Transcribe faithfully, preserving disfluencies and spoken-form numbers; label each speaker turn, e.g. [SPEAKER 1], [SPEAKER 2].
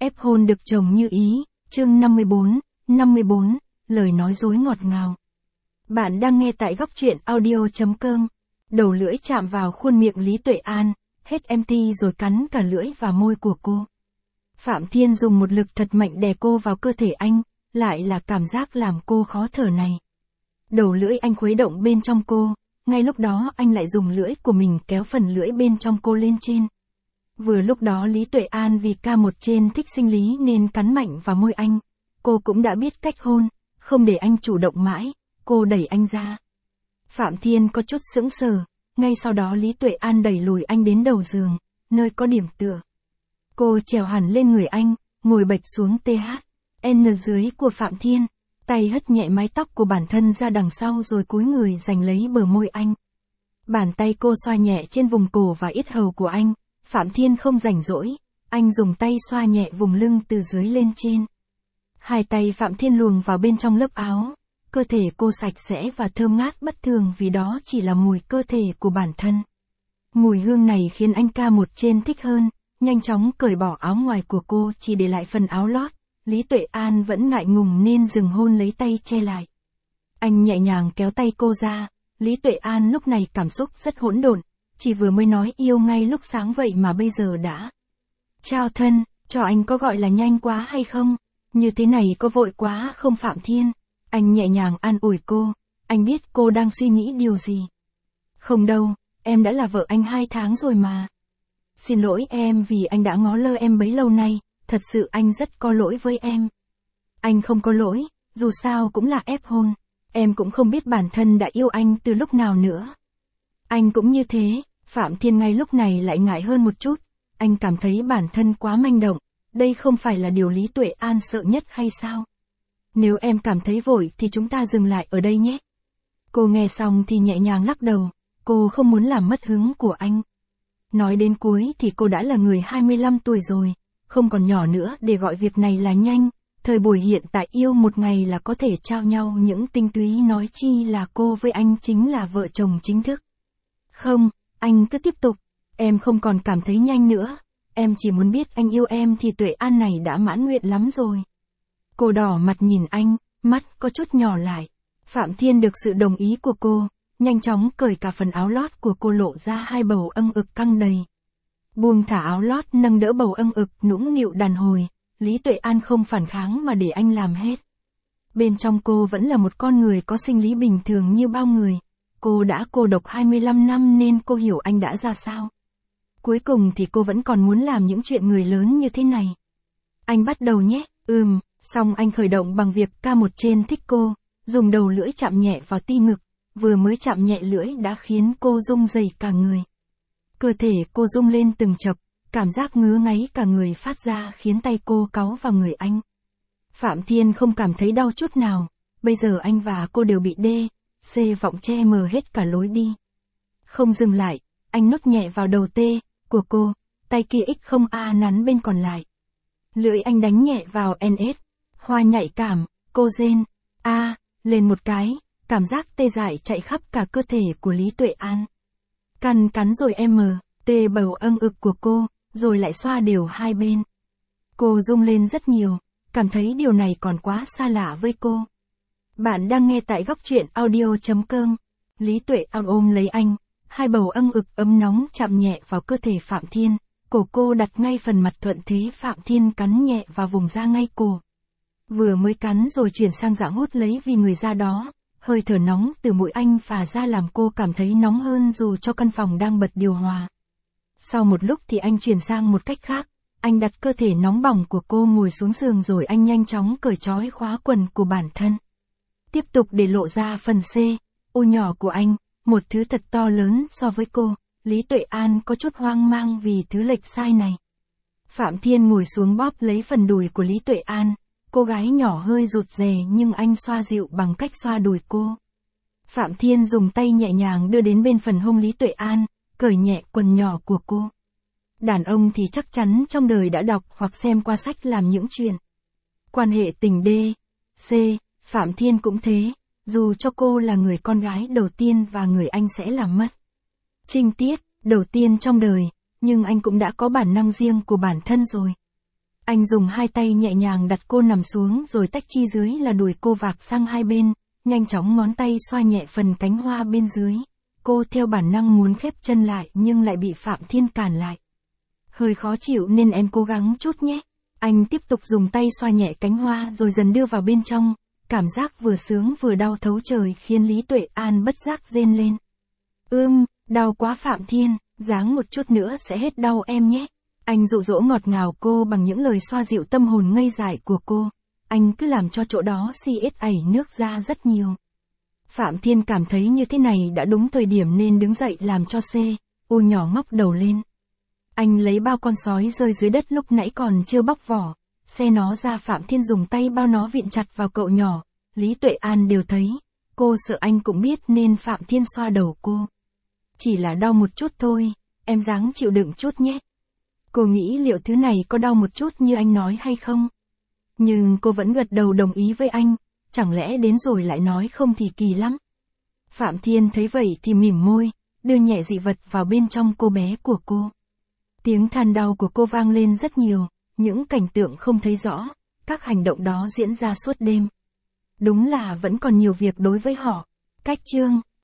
[SPEAKER 1] Ép hôn được chồng như ý, chương năm mươi bốn, năm mươi bốn, lời nói dối ngọt ngào. Bạn đang nghe tại góc truyện audio chấm com. Đầu lưỡi chạm vào khuôn miệng Lý Tuệ An, hết empty rồi cắn cả lưỡi và môi của cô. Phạm Thiên dùng một lực thật mạnh đè cô vào cơ thể anh, lại là cảm giác làm cô khó thở này. Đầu lưỡi anh khuấy động bên trong cô, ngay lúc đó anh lại dùng lưỡi của mình kéo phần lưỡi bên trong cô lên trên. Vừa lúc đó Lý Tuệ An vì ca một trên thích sinh lý nên cắn mạnh vào môi anh. Cô cũng đã biết cách hôn, không để anh chủ động mãi, cô đẩy anh ra. Phạm Thiên có chút sững sờ, ngay sau đó Lý Tuệ An đẩy lùi anh đến đầu giường, nơi có điểm tựa. Cô trèo hẳn lên người anh, ngồi bệch xuống tê hát en dưới của Phạm Thiên, tay hất nhẹ mái tóc của bản thân ra đằng sau rồi cúi người giành lấy bờ môi anh. Bàn tay cô xoa nhẹ trên vùng cổ và yết hầu của anh. Phạm Thiên không rảnh rỗi, anh dùng tay xoa nhẹ vùng lưng từ dưới lên trên. Hai tay Phạm Thiên luồn vào bên trong lớp áo, cơ thể cô sạch sẽ và thơm ngát bất thường vì đó chỉ là mùi cơ thể của bản thân. Mùi hương này khiến anh ca một trên thích hơn, nhanh chóng cởi bỏ áo ngoài của cô chỉ để lại phần áo lót. Lý Tuệ An vẫn ngại ngùng nên dừng hôn lấy tay che lại. Anh nhẹ nhàng kéo tay cô ra, Lý Tuệ An lúc này cảm xúc rất hỗn độn. Chỉ vừa mới nói yêu ngay lúc sáng vậy mà bây giờ đã. Chào thân, cho anh có gọi là nhanh quá hay không? Như thế này có vội quá không Phạm Thiên? Anh nhẹ nhàng an ủi cô, anh biết cô đang suy nghĩ điều gì. Không đâu, em đã là vợ anh hai tháng rồi mà. Xin lỗi em vì anh đã ngó lơ em bấy lâu nay, thật sự anh rất có lỗi với em. Anh không có lỗi, dù sao cũng là ép hôn, em cũng không biết bản thân đã yêu anh từ lúc nào nữa. Anh cũng như thế. Phạm Thiên ngay lúc này lại ngại hơn một chút, anh cảm thấy bản thân quá manh động, đây không phải là điều Lý Tuệ An sợ nhất hay sao? Nếu em cảm thấy vội thì chúng ta dừng lại ở đây nhé. Cô nghe xong thì nhẹ nhàng lắc đầu, cô không muốn làm mất hứng của anh. Nói đến cuối thì cô đã là người hai mươi lăm tuổi rồi, không còn nhỏ nữa để gọi việc này là nhanh, thời buổi hiện tại yêu một ngày là có thể trao nhau những tinh túy nói chi là cô với anh chính là vợ chồng chính thức. Không. Anh cứ tiếp tục, em không còn cảm thấy nhanh nữa, em chỉ muốn biết anh yêu em thì Tuệ An này đã mãn nguyện lắm rồi. Cô đỏ mặt nhìn anh, mắt có chút nhỏ lại. Phạm Thiên được sự đồng ý của cô, nhanh chóng cởi cả phần áo lót của cô lộ ra hai bầu âng ực căng đầy. Buông thả áo lót nâng đỡ bầu âng ực nũng nịu đàn hồi, Lý Tuệ An không phản kháng mà để anh làm hết. Bên trong cô vẫn là một con người có sinh lý bình thường như bao người. Cô đã cô độc hai mươi lăm năm nên cô hiểu anh đã ra sao. Cuối cùng thì cô vẫn còn muốn làm những chuyện người lớn như thế này. Anh bắt đầu nhé, ừm, xong anh khởi động bằng việc ca một trên thích cô, dùng đầu lưỡi chạm nhẹ vào ti ngực, vừa mới chạm nhẹ lưỡi đã khiến cô rung rẩy cả người. Cơ thể cô rung lên từng chập, cảm giác ngứa ngáy cả người phát ra khiến tay cô cáu vào người anh. Phạm Thiên không cảm thấy đau chút nào, bây giờ anh và cô đều bị đê. C vọng che mờ hết cả lối đi. Không dừng lại, anh nốt nhẹ vào đầu T của cô, tay kia X không A nắn bên còn lại. Lưỡi anh đánh nhẹ vào N S, hoa nhạy cảm, cô rên, A, lên một cái, cảm giác tê dại chạy khắp cả cơ thể của Lý Tuệ An. Cắn cắn rồi M, T bầu âng ực của cô, rồi lại xoa đều hai bên. Cô rung lên rất nhiều, cảm thấy điều này còn quá xa lạ với cô. Bạn đang nghe tại góc truyện audio chấm com. Lý Tuệ An ôm lấy anh, hai bầu âng ực ấm nóng chạm nhẹ vào cơ thể Phạm Thiên, cổ cô đặt ngay phần mặt thuận thế Phạm Thiên cắn nhẹ vào vùng da ngay cổ. Vừa mới cắn rồi chuyển sang dạng hút lấy vì người da đó, hơi thở nóng từ mũi anh phả ra làm cô cảm thấy nóng hơn dù cho căn phòng đang bật điều hòa. Sau một lúc thì anh chuyển sang một cách khác, anh đặt cơ thể nóng bỏng của cô ngồi xuống giường rồi anh nhanh chóng cởi trói khóa quần của bản thân. Tiếp tục để lộ ra phần C, ô nhỏ của anh, một thứ thật to lớn so với cô. Lý Tuệ An có chút hoang mang vì thứ lệch sai này. Phạm Thiên ngồi xuống bóp lấy phần đùi của Lý Tuệ An, cô gái nhỏ hơi rụt rè nhưng anh xoa dịu bằng cách xoa đùi cô. Phạm Thiên dùng tay nhẹ nhàng đưa đến bên phần hông Lý Tuệ An, cởi nhẹ quần nhỏ của cô. Đàn ông thì chắc chắn trong đời đã đọc hoặc xem qua sách làm những chuyện quan hệ tình D, C. Phạm Thiên cũng thế, dù cho cô là người con gái đầu tiên và người anh sẽ làm mất trinh tiết đầu tiên trong đời, nhưng anh cũng đã có bản năng riêng của bản thân rồi. Anh dùng hai tay nhẹ nhàng đặt cô nằm xuống rồi tách chi dưới là đùi cô vạc sang hai bên, nhanh chóng ngón tay xoa nhẹ phần cánh hoa bên dưới. Cô theo bản năng muốn khép chân lại nhưng lại bị Phạm Thiên cản lại. Hơi khó chịu nên em cố gắng chút nhé. Anh tiếp tục dùng tay xoa nhẹ cánh hoa rồi dần đưa vào bên trong, cảm giác vừa sướng vừa đau thấu trời khiến Lý Tuệ An bất giác rên lên. Ưm, đau quá Phạm Thiên, ráng một chút nữa sẽ hết đau em nhé. Anh dụ dỗ ngọt ngào cô bằng những lời xoa dịu tâm hồn ngây dại của cô. Anh cứ làm cho chỗ đó si ết ảy nước ra rất nhiều. Phạm Thiên cảm thấy như thế này đã đúng thời điểm nên đứng dậy làm cho C, U nhỏ ngóc đầu lên. Anh lấy bao con sói rơi dưới đất lúc nãy còn chưa bóc vỏ, xe nó ra. Phạm Thiên dùng tay bao nó vịn chặt vào cậu nhỏ, Lý Tuệ An đều thấy. Cô sợ anh cũng biết nên Phạm Thiên xoa đầu cô. Chỉ là đau một chút thôi, em ráng chịu đựng chút nhé. Cô nghĩ liệu thứ này có đau một chút như anh nói hay không? Nhưng cô vẫn gật đầu đồng ý với anh, chẳng lẽ đến rồi lại nói không thì kỳ lắm. Phạm Thiên thấy vậy thì mỉm môi, đưa nhẹ dị vật vào bên trong cô bé của cô. Tiếng than đau của cô vang lên rất nhiều, những cảnh tượng không thấy rõ, các hành động đó diễn ra suốt đêm. Đúng là vẫn còn nhiều việc đối với họ. Cách chương